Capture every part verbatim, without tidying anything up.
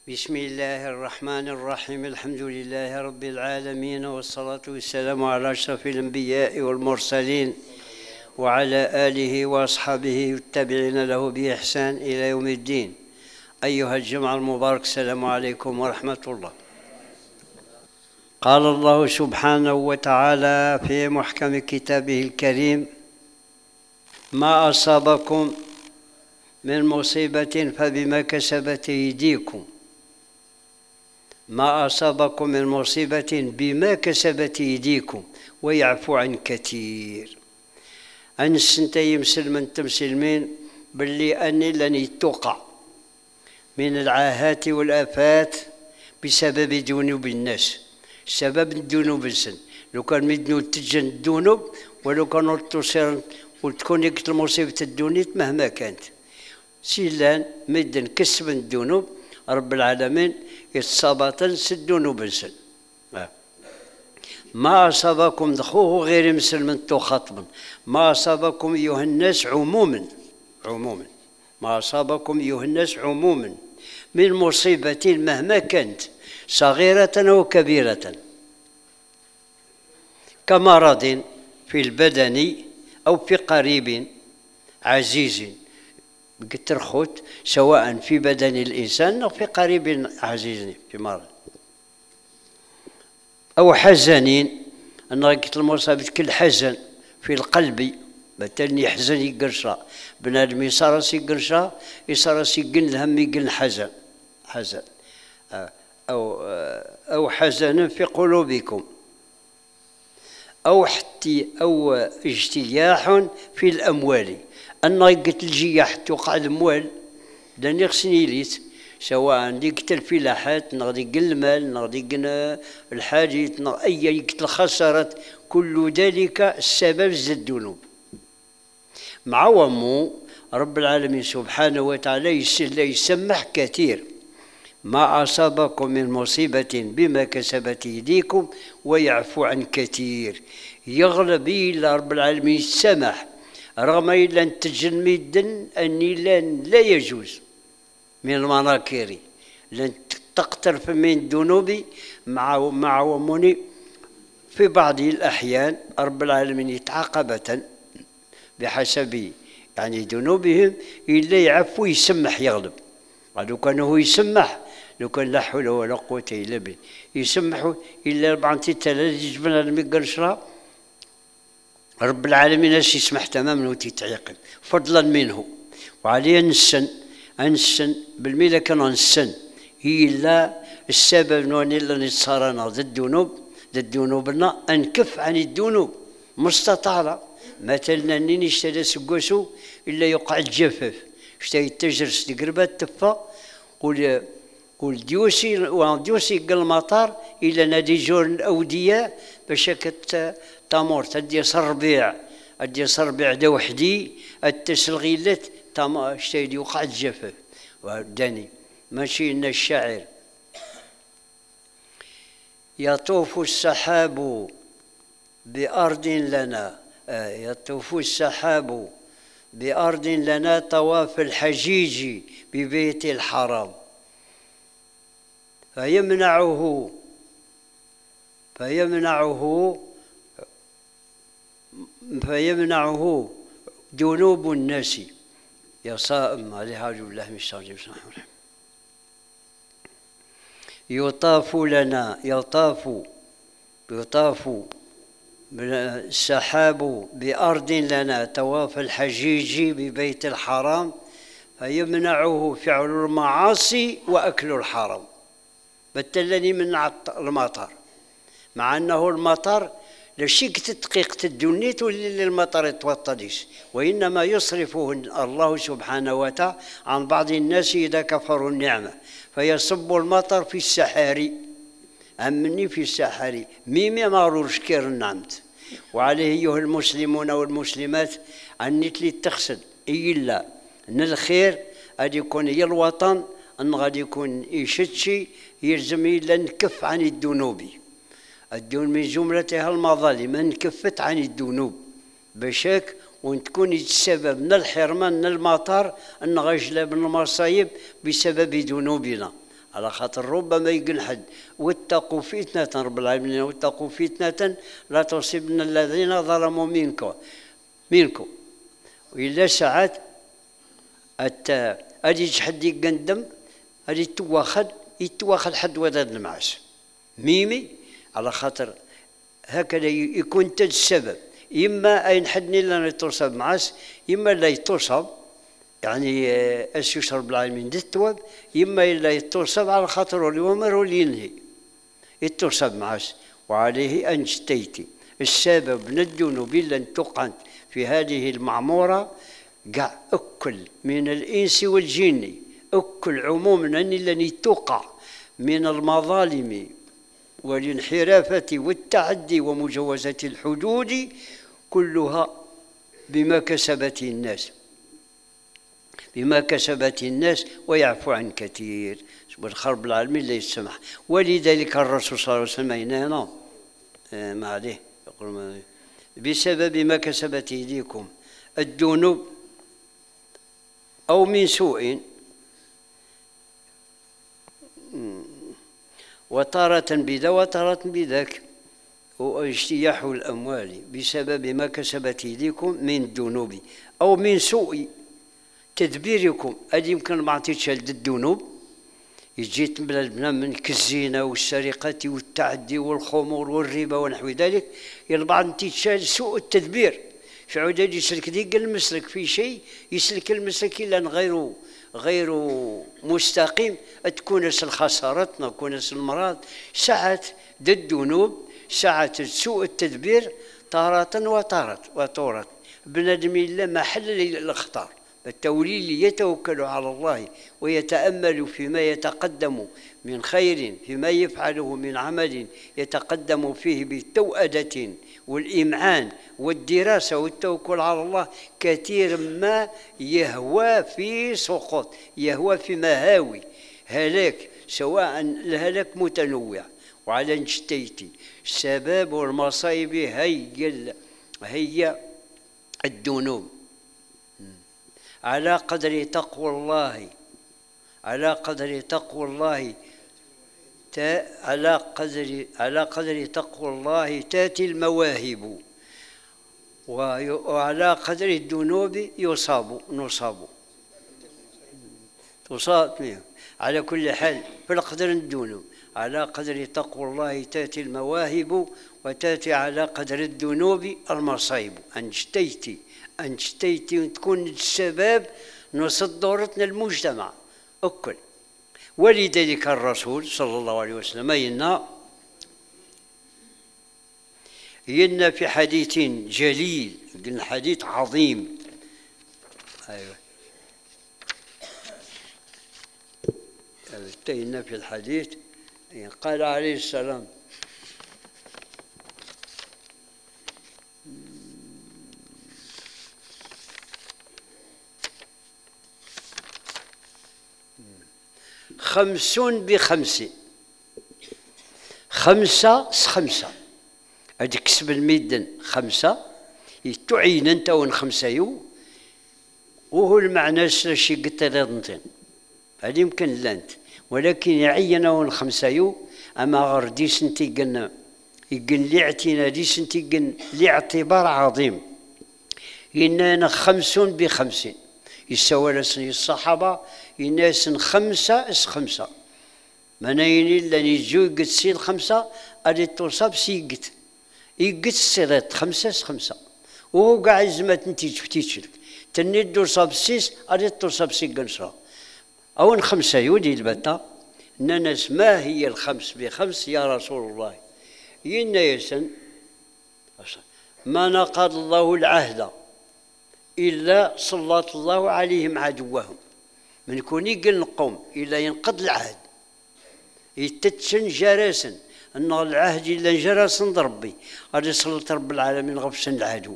بسم الله الرحمن الرحيم. الحمد لله رب العالمين، والصلاة والسلام على أشرف الأنبياء والمرسلين وعلى آله وأصحابه والتابعين له بإحسان إلى يوم الدين. أيها الجمع المبارك، السلام عليكم ورحمة الله. قال الله سبحانه وتعالى في محكم كتابه الكريم: ما أصابكم من مصيبة فبما كسبت أيديكم ما أصابكم من مصيبة بما كسبت أيديكم ويعفو عن كثير. أن السنتي مسلمين تمسلمين باللي أني لن يتوقع من العاهات والآفات بسبب ذنوب الناس، سبب الذنوب السن. لو كان مدنو تجن الذنوب ولو كانوا تصير وتكون المصيبة الدنيا مهما كانت سيلان مدن كسب الذنوب رب العالمين يتصابطن سدون بنسن. ما أصابكم دخوه غير مسلم تخاطبا ما أصابكم أيها الناس عموما عموما ما أصابكم أيها الناس عموما من مصيبة مهما كانت صغيرة أو كبيرة، كمرض في البدن أو في قريب عزيز، قلت رخوت سواء في بدن الإنسان أو في قريب عزيز في مرض، أو حزن. أنا قلت المصابة كل حزن في القلب، مثلا يحزن يقرشا بنادم يصار يقرشا يصار يقن الهم يقن حزن حزن أو أو حزن في قلوبكم، أو حتى أو اجتياح في الأموال. أنا قلت الجياح توقع الأموال لأن خصني ليت سواء ديك الفلاحات نغدي المال نغدي الحاجات أي قلت الخسارات، كل ذلك السبب زد الذنوب. مع ومو رب العالمين سبحانه وتعالى يسمح كثير: ما أصابكم من مصيبة بما كسبت يديكم ويعفو عن كثير. يغلب إلى رب العالمين السمح رغم إلا أن تجن أني لن لا يجوز من المناكير لن تقترف من الذنوب مع مع ومني في بعض الأحيان رب العالمين يتعاقبة بحسب يعني ذنوبهم إلا يعفو يسمح يغلب. لو كان هو يسمح لو كان لا حول ولا قوة إلا بالله يسمحوا إلا أربعة ثلاثة يجبنا المقرشرة رب العالمين اش يسمح تماما وتتعيقب فضلا منه. وعليه نسن انسن بالميله كان نسن هي لا السبب نوني اللي صارنا ضد الذنوب ضد ذنوبنا انكف عن الذنوب مستطاله. مثلا اني نشتري سكوسو الا يقع الجفاف شتي تجرس تقربه تفا قول قول ديوسي وديوسي قال المطار الى نادي جور الاوديه باش كت تامور تدي صربيع ادي صربيع دا وحدي التسلغيلات تام شتي يوقع الجفاف. وداني ماشي ان الشاعر: يطوف السحاب بأرض لنا يطوف السحاب بأرض لنا طواف الحجيج ببيت الحرام فيمنعه فيمنعه فيمنعه ذنوب الناس. يا صائم عليه أعوذ بالله من الشيطان الرجيم. يطاف لنا يطاف يطاف السحاب بأرض لنا طواف الحجيج ببيت الحرام فيمنعه فعل المعاصي وأكل الحرام. بتلني من المطر مع أنه المطر لشيك تدقيق الدنيا واللي المطر يتوطدش، وإنما يصرفه الله سبحانه وتعالى عن بعض الناس إذا كفروا النعمة فيصب المطر في السحاري أمني في السحاري ميمي مارور شكير النعمت. وعليه أيها المسلمون والمسلمات أن نتلي تخسد إلا أن الخير غادي يكون هي الوطن أن غادي يكون يشتشي يلزم إلا نكف عن الذنوب. الدون من جملتها المظالم نكفت عن الذنوب بشاك وتكون السبب من الحرمان من المطر أن غجلب من المصايب بسبب ذنوبنا. على خاطر ربما يقن حد. واتقوا فتنة، رب العالمين واتقوا فتنة لا تصيبن الذين ظلموا منكم منكم وإلا ساعات أتا أدي حد يقندم أدي يتواخد يتواخد حد وداد المعاش ميمي، على خاطر هكذا يكون انت السبب. إما أين حدني لا يتوصب معاس، إما لا يتوصب يعني أس يشرب العالمين دي التواب، إما لا يتوصب على خاطر اللي ومر اللي ينهي يتوصب معاس. وعليه أن اجتيتي السبب من الذنوب لن تقنت في هذه المعمورة قع أكل من الإنس والجن، أكل عموما أن لن تقع من المظالم والانحرافة والتعدي ومجاوزة الحدود كلها بما كسبت الناس بما كسبت الناس ويعفو عن كثير. والخرب العالمين لا يسمح. ولذلك الرسول صلى الله عليه وسلم هنا ما عليه يقول بسبب ما كسبت ايديكم الذنوب او من سوء وتارة بذا وتارة بذاك واجتياح الأموال بسبب ما كسبت يديكم من الذنوب أو من سوء تدبيركم. هذه يمكن ما عطيتش الذنوب يجيت من البناء من كالزينة والسرقة والتعدي والخمور والربا ونحو ذلك، البعض تيتشال سوء التدبير في عدد يسلك ديك المسلك في شيء يسلك المسلك إلا غير غير مستقيم تكون الخسارات تكون المرض ساعات ضد الذنوب ساعات سوء التدبير تارة وتارة وتورة. بنادم إلا ما حل الأخطار التولي يتوكل على الله ويتأمل فيما يتقدم من خير فيما يفعله من عمل يتقدم فيه بالتوأدة والإمعان والدراسة والتوكل على الله كثير ما يهوى في سقوط يهوى في مهاوي هلاك، سواء الهلاك متنوع. وعلى نجتيتي السباب والمصايب هي هي الذنوب على قدر تقوى الله على قدر تقوى الله على قدر على قدر تقوى الله تاتي المواهب وعلى قدر الذنوب يصاب نصاب تصاب. على كل حال في قدر الذنوب على قدر تقوى الله تاتي المواهب وتاتي على قدر الذنوب المصايب. أنجتيتي أنجتيتي وتكون السبب نصد دورتنا المجتمع أكل. ولذلك الرسول صلى الله عليه وسلم ينا ينا في حديث جليل قلنا حديث عظيم. أيوة انتهينا في الحديث قال عليه السلام خمسون بخمس خمسة خمسة هادي كسب الميدان خمسة تعين انت ون خمسة يو وهو المعنى شي قلت لنطين هذه يمكن لانت ولكن يعين ون خمسة يو اما غير دي سنتي قلنا يقن لي اعتنا دي سنتي قن لاعتبار عظيم إننا خمسون بخمسين يسوى لسني الصحابة الناس خمسة اس خمسة منايني اللي يجو قد سين خمسة أدي توصاب سيقت يقت السيرات خمسة اس خمسة وهو قاعد زمات نتيج فتيتشلك تني توصاب سيس أدي توصاب سي قنصرة أو خمسة يودي البتا ناس ما هي الخمس بخمس يا رسول الله ينا يسن ما نقض الله العهد إلا سلط الله عليهم عدوهم من كون يقل نقوم إلا ينقض العهد يتتشن جراسا أن العهد إلا جراسا ضربي غادي سلط رب العالمين غفشن العدو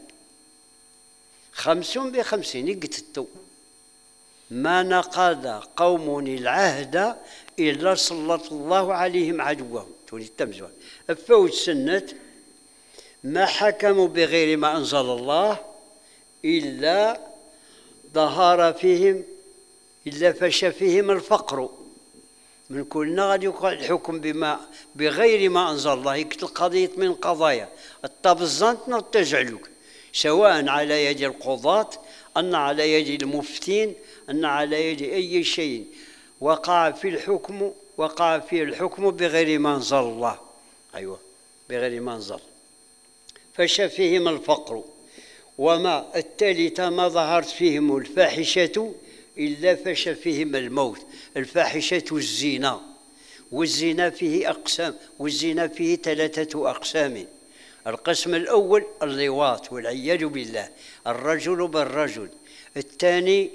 خمسون بخمسين يقتتو ما نقض قوم العهد إلا سلط الله عليهم عدوهم تولي التمزوان فوت سنة ما حكموا بغير ما أنزل الله إلا ظهر فيهم إلا فشى فيهم الفقر من كلنا غادي يوقع الحكم بما بغير ما انزل الله. هيك القضيه من قضايا الطبزنت نرتجعلك، سواء على يد القضاة ان على يد المفتين ان على يد اي شيء وقع في الحكم وقع فيه الحكم بغير ما انزل الله. ايوه بغير ما انزل. فشى فيهم الفقر وما الثالث ما ظهرت فيهم الفاحشة إلا فشى فيهم الموت. الفاحشة الزنا، والزنا فيه أقسام، والزنا فيه ثلاثة أقسام. القسم الأول اللواط والعياذ بالله، الرجل بالرجل. الثاني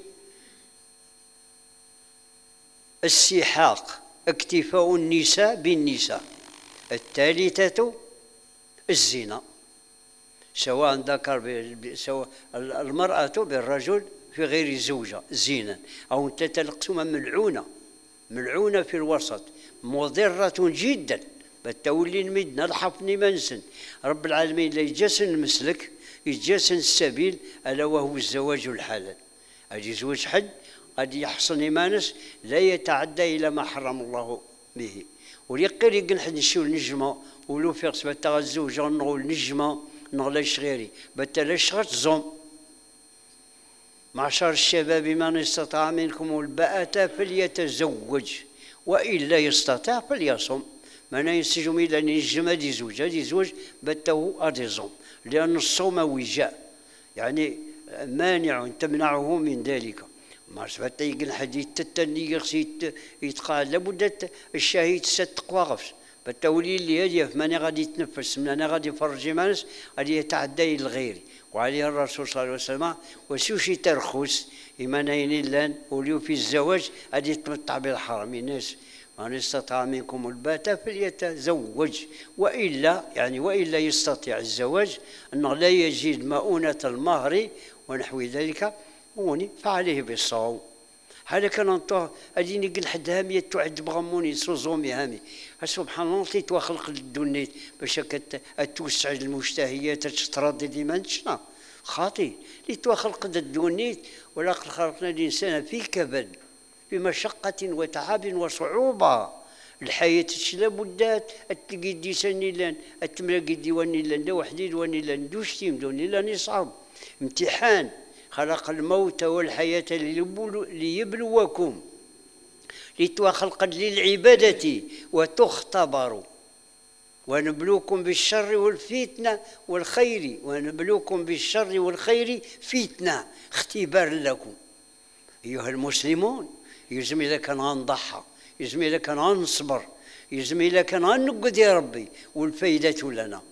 السحاق، اكتفاء النساء بالنساء. الثالثة الزنا، سواء ذكر سواء المرأة بالرجل في غير زوجة زينا، أو تتلقسم ملعونة ملعونة في الوسط مضرة جدا. بتولي المدنة الحفني منسن رب العالمين لا يجسن المسلك يجسن السبيل ألا وهو الزواج الحلال. أجي زوج حد قد يحصل إيمانس لا يتعدى إلى ما حرم الله به. وليقير يقن حد نشيو النجمة ولو في قسمة الزوجة نقول نجمة نغلاش غيري بتلاش غير زوم. معشر الشباب من استطاع منكم الباءة فليتزوج وإلا يستطيع فليصم. ما ينسجم إلا أن ينجم هذه زوج هذه زوج بته هذه زوم، لأن الصوم وجاء يعني مانع تمنعه من ذلك. ما سبت يقول الحديث تتني يغسيت يتقال لابد الشهيد ستقوى غفش بالتولي اللي هذه ماني غادي يتنفس من انا غادي يفرجي مانس غادي يتعدى لغيري. وعليه الرسول صلى الله عليه وسلم وسوشي ترخص إيمانين لان وليو في الزواج غادي يتمتع بالحرام. الناس من استطاع منكم الباءة فليتزوج وإلا يعني وإلا يستطيع الزواج أنه لا يجد مؤونة المهر ونحو ذلك فعليه بالصوم. هذا كان انطوه اديني قل حد هامية تعد بغموني سوزومي هامي. سبحان الله تيتوا خلق الدنيا باش توسع المشتهيات تتردد لمن شنا خاطي ليتوا خلق الدنيا ولقد خلقنا الانسان في كبد بمشقة وتعب وصعوبة. الحياة تشلا بدات التلقي دي سني لان التملاقي دي وني لان دا وحديد وني لان دوش تيم دوني لان يصعب امتحان. خلق الموت والحياة ليبلوكم لتوا خلقا للعبادة وتختبروا ونبلوكم بالشر والفتنة والخير ونبلوكم بالشر والخير فتنة اختبار لكم. أيها المسلمون يلزم إذا كان غنضحى يلزم إذا كان غنصبر يلزم إذا كان غنقد يا ربي والفايدة لنا.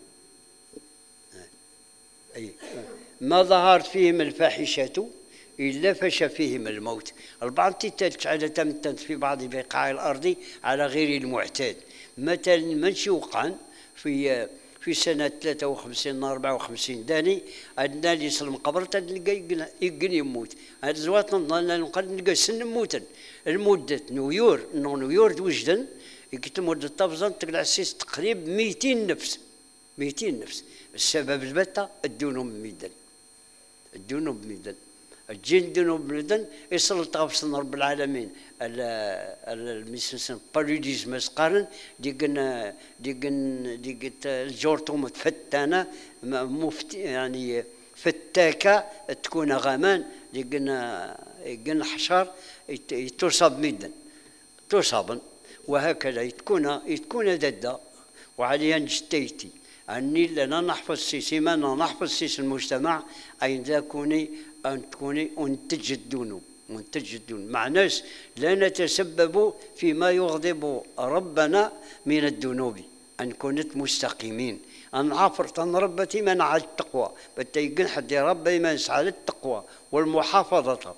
أي ما ظهرت فيهم الفاحشة إلا فشى فيهم الموت. البعض تتعدى تمتد في بعض بقاع الأرض على غير المعتاد. مثلا منشي وقعا في في سنة ثلاثة وخمسين أربعة وخمسين داني عندنا اللي يسلم قبر تلقى يقن يموت. هاد الزوات نظن نقدر نلقى سن موتا المدة نيويور نو نيويور وجدا يكتب مدة طبزان تقلع السيس تقريبا مئتين نفس مئتين نفس. السبب البتة الذنوب ميدان الذنوب ميدان الجن ذنوب ميدان يسلط غفصنا رب العالمين الميسنسن بالوديزم مسقارن ديقن ديقن ديقن الجورتو متفتانة مفت يعني فتاكة تكون غامان ديقن ديقن حشر تصاب ميدان تصابا وهكذا تكون تكون ددا وعليها نجتيتي أني لنا نحفظ سيسي ما نحفظ سيس المجتمع أين تكوني أن تكوني أنتج الذنوب منتج الذنوب مع ناس لا نتسبب فيما يغضب ربنا من الذنوب أن كنت مستقيمين أن عفرت أن ربتي من على التقوى بتيقن حد ربي من على التقوى والمحافظة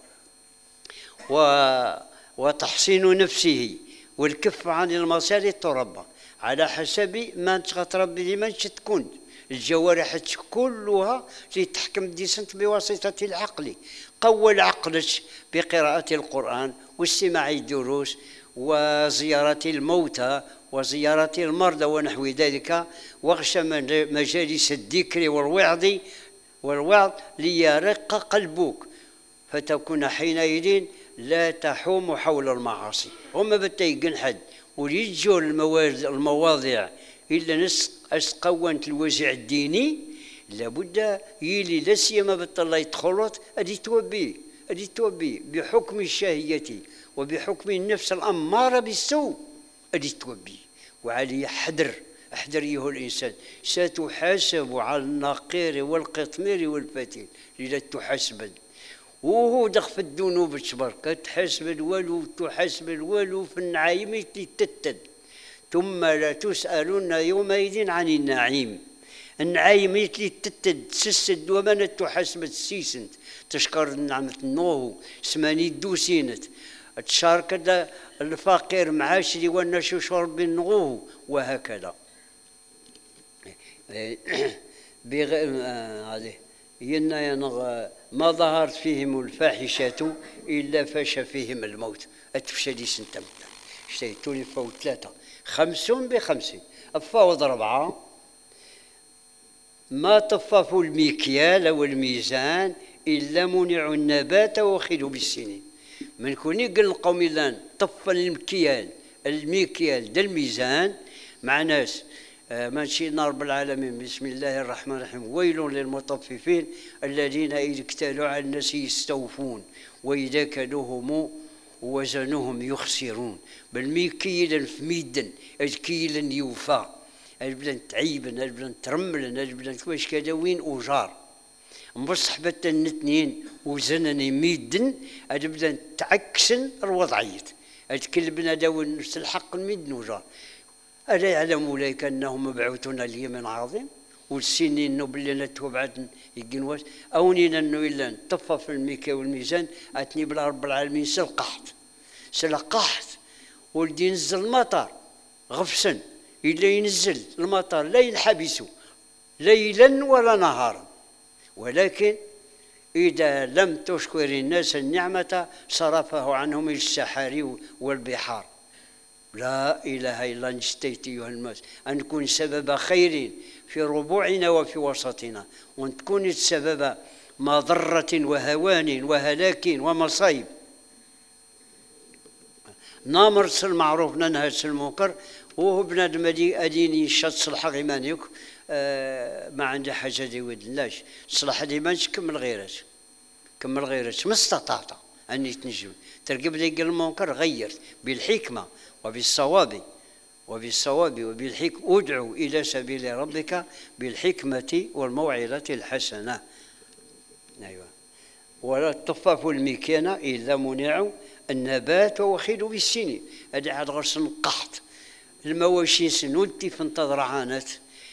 و وتحسين نفسه والكف عن المصالح تربى على حسب ما تغتربي لمن تكون الجوارح كلها تحكم ديسنت بواسطة العقل. قوى عقلك بقراءة القرآن واستماع الدروس وزيارة الموتى وزيارة المرضى ونحو ذلك واغشى مجالس الذكر والوعظ والوعظ ليرق قلبك فتكون حينئذ لا تحوم حول المعاصي. هما بتيقن حد ويجوا المواضيع إلا نس أسقوانت الوازع الديني لابد يلي لا سيما بالله يدخلوت أدي توبي أدي توبي بحكم الشهية وبحكم النفس الأمارة بالسوء أدي توبي. وعليه حذر احذر أيها الإنسان ستحاسب على النقير والقطمير والفتيل إذا تحاسب وهو دخل في الذنوب تبارك تحاسب الوالو تحاسب الوالو في النعيم تتتد ثم لا تسألون يومئذ عن النعيم. النعيم اللي تتد تسد ومن تحاسب السيسنت تشكر نعمة النوه سماني دوسينت تشارك الفقير معاشري والناس شرب النغوه وهكذا. بغير هذه ينغ ما ظهرت فيهم الفاحشة إلا فاش فيهم الموت. أتفشى دي سنتم اشتيتوا لي فوت ثلاثة خمسون بخمسين أفاوض ربعة ما طففوا المكيال والميزان إلا منعوا النبات وخلوا بالسنين. من كوني قل القوم الآن طف المكيال المكيال دا الميزان مع ناس ما نشينا رب العالمين بسم الله الرحمن الرحيم ويل للمطففين الذين إذا اكتالوا على الناس يستوفون وإذا كالوهم وزنهم يخسرون. بالميكيلا في ميدن الكيلا يوفى البلان تعيبا البلان ترملا البلان كواش كذا وين أجار مبصح بتا الاثنين وزنني ميدن البلان تعكسن الوضعية الكلبنا داو نفس الحق الميدن وجار. ألا يعلم أولئك أنهم مبعوثون ليوم عظيم والسنين نو باللي نتو بعد يقنواش أونينا أنه إلا طفى في الميكا والميزان أتني بلا رب العالمين سلقحت سلقحت ولدي ينزل المطر غفسا إلا ينزل المطر لا ينحبسوا ليلا ولا نهارا. ولكن إذا لم تشكر الناس النعمة صرفه عنهم إلى السحار والبحار. لا إله إلا نشتيت أيها الناس أن نكون سبب خير في ربوعنا وفي وسطنا وأن تكون السبب مضرة وهوان وهلاك ومصايب. نامرس المعروف ننهى المنكر وهو بنادم أديني شات صلح غيمانيك آه ما عنده حاجة دي ودلاش صلح ديمانش كمل غيرات كمل غيرات ما استطعت أني تنجم ترقب لي المنكر غيرت بالحكمة وبالصواب وبالصواب وبالحكمة ادعو إلى سبيل ربك بالحكمة والموعظة الحسنة. أيوة. ولا تطففوا المكينة إلا منعوا النبات وخلوا بالسنين. هذا عاد غرس القحط المواشي سنولتي في انتظر عانت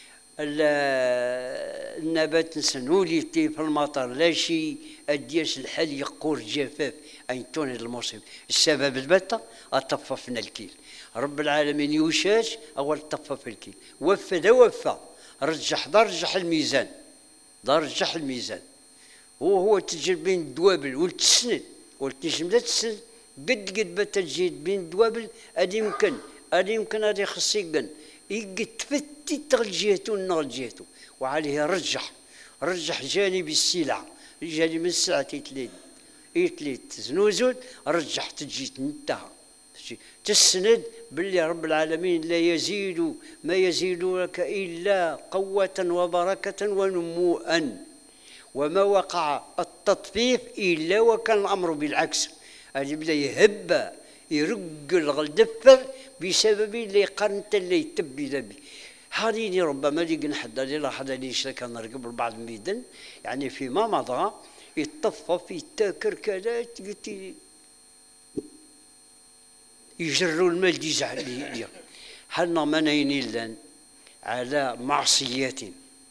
النبات نسنولتي في المطر لا شيء أدياش الحل يقور جفاف أين توني المصيب. السبب البتة أطففنا الكيل رب العالمين يوشاش أول طفف الكيل وفى ذا وفى رجح درجح الميزان درجح الميزان وهو تجرب بين الدوابل والتسند والتجم لا تسند قد قد بتجيد بين الدوابل أدي يمكن أدي يمكن أدي خصيقا يقد تفتي تغل جهته ونغل جهته. وعليه رجح رجح جانب السلع جانب السلعة تيتليد يتليد زنوزود رجح تجي انتهى تسند باللي رب العالمين لا يزيد ما يزيد لك إلا قوة وبركة ونموءا. وما وقع التطفيف إلا وكان الأمر بالعكس هذه بدا يهب يرقل الدفر بسبب اللي قرنت اللي يتبي ذبي. هذه ربما اللي نحد اللي لاحظ اللي يشتكى نرقب البعض ميدن يعني فيما مضى يتطفف يتاكر كذا قلت يجروا المال يزعل لي حنا ما ناينين على معصيات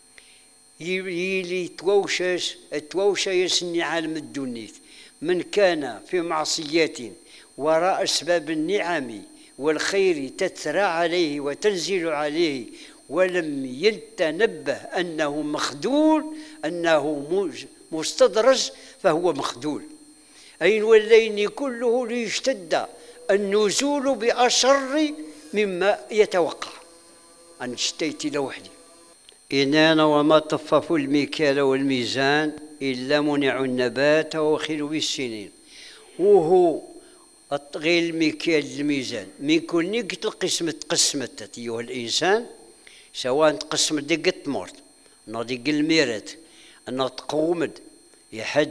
يلي تووشاش تووشا يسني عالم الدنيا. من كان في معصيات وراء أسباب النعم والخير تترى عليه وتنزل عليه ولم يتنبه أنه مخذول أنه مستدرج فهو مخذول. أين واللين كله ليشتد النزول بأشر مما يتوقع. أن اشتيت لوحدي إنانا وما طففوا المكيال والميزان إلا منعوا النبات وخلوا بالسنين. وهو غير المكيال الميزان من كوني قلت القسمة تقسمت أيها الإنسان سواء تقسمت ديك التمورت أنا ديك الميرات أنا تقومد يحد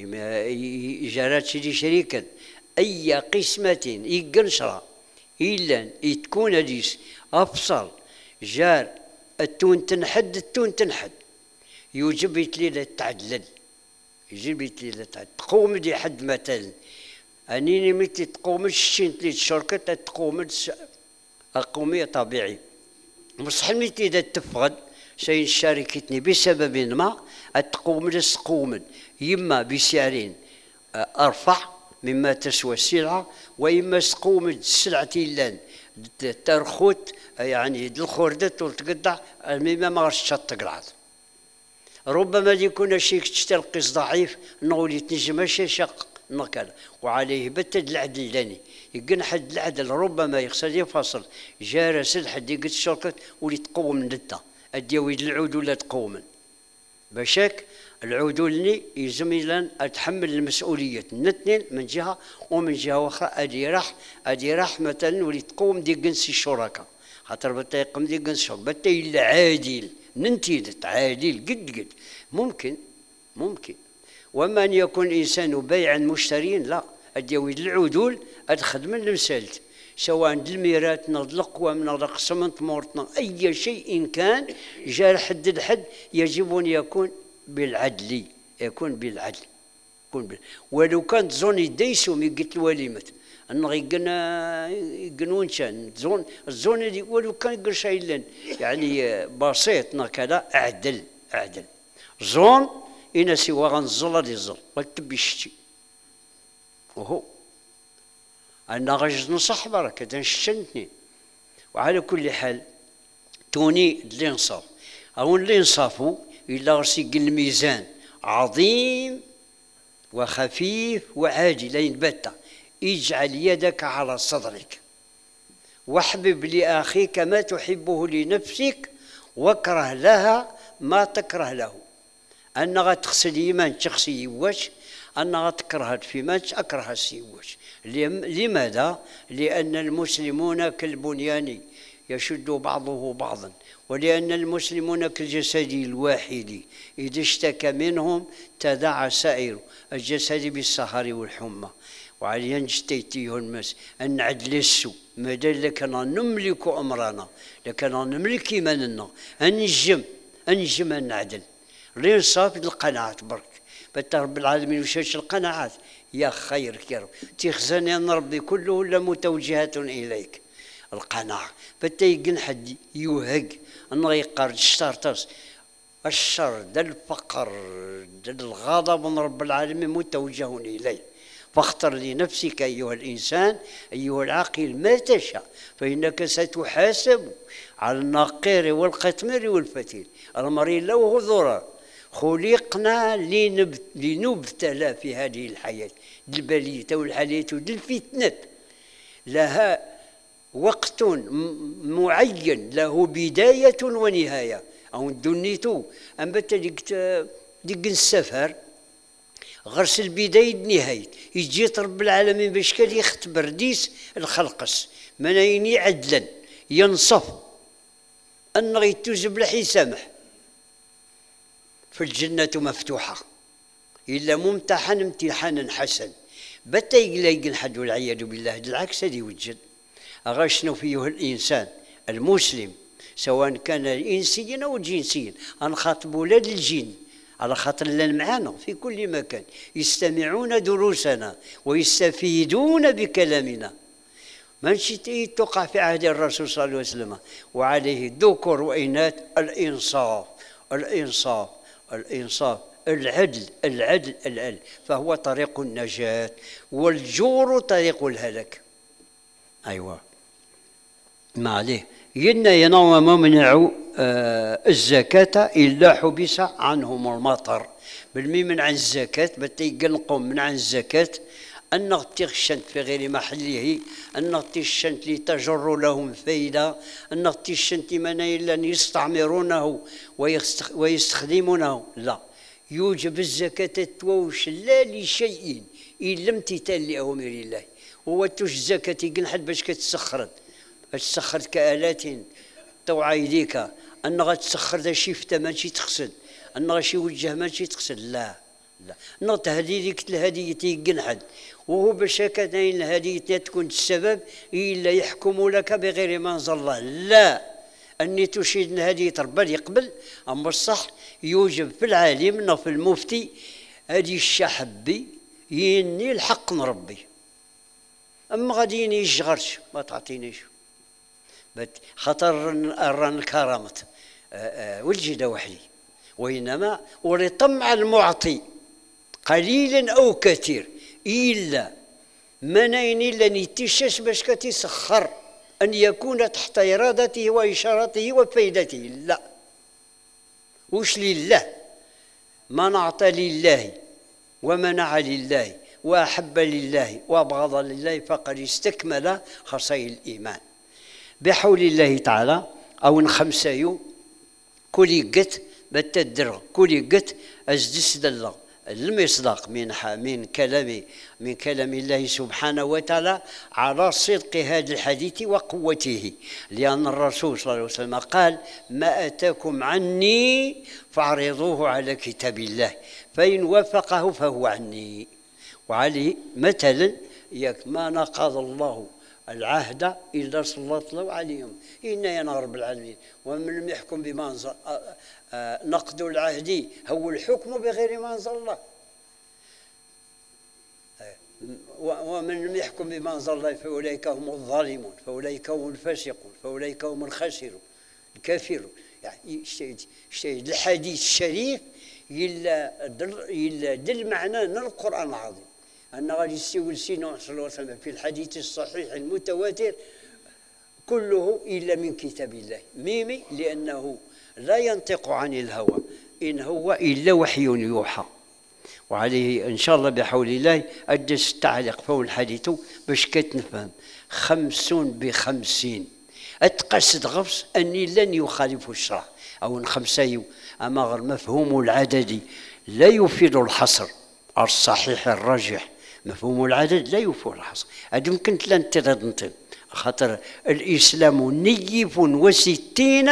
إجارات سيدي شريكا أي قسمة يقنشرا إلا تكون هديس أفصل جار التون تنحد التون تنحد يوجب يتليل تعدل يجب يتليل تعدل تقوم دي حد مثلا أنيني متي تقوم الشين تلي الشركة تقوم القومية طبيعي مصحل متي إذا تفقد شيء شاركتني بسبب ما تقوم تقوم يما بسعرين أرفع مما تسوى السلعة وإما تقوم السلعة لان ترخوت يعني الخردة تقطع مما ما غاش تقلعض ربما يكون شيء تلقيس ضعيف نقول يتنجم ماشي شق نكال وعليه بتد العدل لاني يقن حد العدل ربما يخسر يفصل جارس الحد يقد الشركة ولي تقوم من الدا الديويد العود ولا تقوم بشك العودولني يلزم لان اتحمل المسؤوليه الاثنين من جهه ومن جهه اخرى ادي راح ادي راح مثلا ولي تقوم دي جنس الشركاء خاطر بتا يقوم دي جنس الشركاء بتا الا عادل ننتيدت عادل قد قد ممكن ممكن وما ان يكون انسان بيعا مشترين لا اديويد العدول الخدمه المسالت سواء الميرات نض القوى من القسم مورتنا اي شيء إن كان جار حد الحد يجب ان يكون بالعدل يكون بالعدل يكون بال... ولو كانت زون يديسو مي قلت الوليمة انه يقنا يقنون شان زون الزون اللي ولو كان قرشا لان يعني بسيط كذا اعدل اعدل زون إنا سوا غنزل دي الزل وكتب يشتي وهو انا غاج نصح برك تنشنتني وعلى كل حال توني الانصاف او الانصافو إلا غسيق الميزان عظيم وخفيف وعاجل لين بتا اجعل يدك على صدرك واحبب لأخيك ما تحبه لنفسك واكره لها ما تكره له أنا غتغسل يمان تغسل يواش أنا غتكره فيما أكره السيواش لماذا؟ لأن المسلمون كالبنيان يشد بعضه بعضا ولأن المسلمون كالجسد الواحد إذا اشتكى منهم تداعى سائر الجسد بالسهر والحمى وعليا نجتيتيه المس أن نعدل السوء ما دام لكنا نملك أمرنا لكنا نملك إيماننا أنجم أنجم أن نعدل الإنصاف القناعات برك بتا رب العالمين وشاش القناعات يا خيرك يا رب تخزني أن ربي كله ولا متوجهات إليك القناعة بتا يقن حد يوهق أنه يقارد الشر الشر دا الفقر دا الغضب من رب العالمين متوجه إليه فاختر لنفسك أيها الإنسان أيها العاقل ما تشاء فإنك ستحاسب على النقير والقطمير والفتيل المريض له ضرر خلقنا لنبتلى في هذه الحياة البلية والحياة والفتنة لها وقت معين له بداية ونهاية أو دنيتو أم بتا ديك ديك السفر غرس البداية النهاية يجي رب العالمين باش كان يختبر ديس الخلقس منايني عدلا ينصف أنه يتوزب لح يسامح فالجنة مفتوحة إلا ممتحن امتحانا حسن بتا يقلق حد والعياذ بالله بالعكس هذه وجد أغشنو فيه الإنسان المسلم سواء كان إنسيا أو جنسيا أنخاطب ولاد الجن على خاطر لنا معانا في كل مكان يستمعون دروسنا ويستفيدون بكلامنا ماشي تقع في عهد الرسول صلى الله عليه وسلم وعليه ذكر وإناث الإنصاف الإنصاف الإنصاف العدل العدل العدل فهو طريق النجاة والجور طريق الهلك أيوة ما عليه ينا ينوم منع آه الزكاة إلا حبس عنهم المطر بالمي من عن الزكاة بتيقنقم من عن الزكاة أن تغشنت في غير محله أن تغشنت لتجر لهم فايدة أن تغشنت من إلا أن يستعمرونه ويستخدمونه لا يوجب الزكاة توش لا لشيء إلا امتثال لأوامر الله. هو تجزى كتيقنحد باش كتسخرت باش تسخرت كآلات طوع يديك أن غتسخر ذا شي فتا ماشي تقصد، أن غشي وجه ماشي تقصد، لا لا نوط هذه ديك الهدية تيقنحد، وهو باش هكا الهدية تكون السبب إلا يحكم لك بغير ما أنزل الله. لا، أني تشيد الهدية ربي يقبل، أما الصح يوجب في العالم أو في المفتي هذه الشحبي يني الحق نربي. أما غادي يشغرش ما تعطينيش خاطر ران الكرامة والجدة وحدي، وإنما ولطمع المعطي قليلا أو كثير إلا منين إلا نيتشاش باش كتسخر أن يكون تحت إرادته وإشارته وفائدته. لا، وش لله؟ من أعطى لله ومنع لله وأحب لله وأبغض لله فقد استكمل خصائص الإيمان بحول الله تعالى. أو نخمسايو كل قت بتدر كل قت أزدس دلا المصداق من من كلام من كلام الله سبحانه وتعالى على صدق هذا الحديث وقوته، لأن الرسول صلى الله عليه وسلم قال: ما أتاكم عني فاعرضوه على كتاب الله فإن وافقه فهو عني. وعليه مثلا ياك ما نقض الله العهد إلا سلط الله عليهم إن يا رب العالمين ومن لم يحكم بما أنزل نقد العهد هو الحكم بغير ما أنزل الله، ومن لم يحكم بما أنزل الله فأولئك هم الظالمون فأولئك هم الفاسقون فأولئك هم الخاسرون الكافرون. يعني شيء الحديث الشريف إلا دل, إلا دل معناه من القرآن العظيم أن غادي يستوي سيدنا صلى الله عليه وسلم في الحديث الصحيح المتواتر كله إلا من كتاب الله ميمي، لأنه لا ينطق عن الهوى إن هو إلا وحي يوحى. وعليه إن شاء الله بحول الله أجلس التعليق فوق الحديث باش كتنفهم خمسون بخمسين أتقصد غفص أني لن يخالف الشرع أو خمسة. أما غير مفهوم العدد لا يفيد الحصر الصحيح الراجح، مفهوم العدد لا يفيد الحصر. هذا يمكن لن تنطق خاطر الإسلام نيف وستين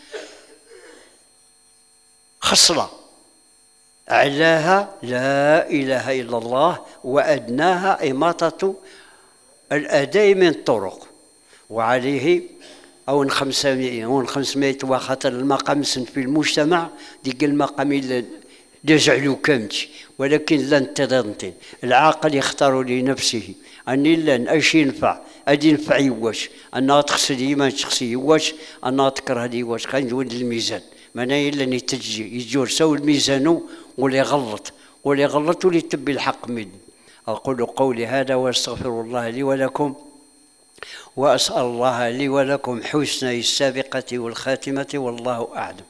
خصلة، أعلاها لا إله إلا الله وأدناها إماطة الأداء من الطرق. وعليه أو خمسمائة أو خمسمائة وخاطر المقام في المجتمع ديك المقام اللي جعلوا كامتش، ولكن لن تنطق. العاقل يختار لنفسه أني لن أش ينفع أدي ينفع يواش أنها تقصد ما تقصي يواش أنها تكره لي واش كان يولد الميزان معناه إلا نتجي يجور سوى الميزان واللي غلط واللي غلط واللي تبي الحق منه. أقول قولي هذا وأستغفر الله لي ولكم، وأسأل الله لي ولكم حسن السابقة والخاتمة، والله أعلم.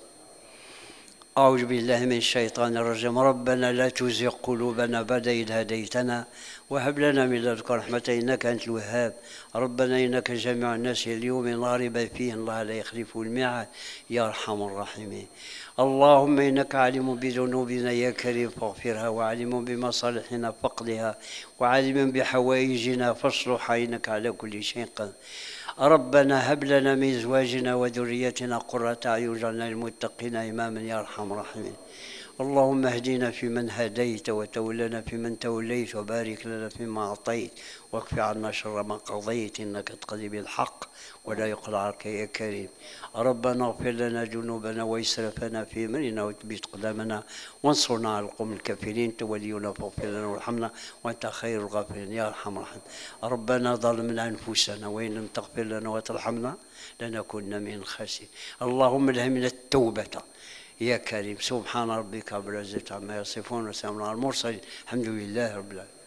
أعوذ بالله من الشيطان الرجيم. ربنا لا تزغ قلوبنا بعد إذ هديتنا وهب لنا من لدنك رحمة إنك أنت الوهاب. ربنا إنك جامع الناس اليوم لا ريب فيه الله لا يخلف الميعاد يا أرحم الراحمين. اللهم إنك عالم بذنوبنا يا كريم فاغفرها، وعالم بمصالحنا فاقضها، وعالم بحوائجنا فاصلحها إنك على كل شيء قدير. ربنا هب لنا من ازواجنا وذريتنا قرة اعين واجعلنا للمتقين اماما يا ارحم الراحمين. اللهم اهدنا فيمن هديت وتولنا فيمن توليت وبارك لنا فيما اعطيت واكف عنا شر ما قضيت انك تقضي بالحق ولا يقضى عليك يا كريم. ربنا اغفر لنا ذنوبنا واسرافنا في امرنا وثبت اقدامنا وانصرنا على القوم الكافرين. تولينا فاغفر لنا وارحمنا وانت خير الغافرين يا ارحم الراحمين. ربنا ظلمنا انفسنا وان لم تغفر لنا وترحمنا لنكن من الخاسرين. اللهم الهمنا التوبه يا كريم. سبحان ربك رب العزة عما يصفون وسلام على المرسلين الحمد لله رب العالمين.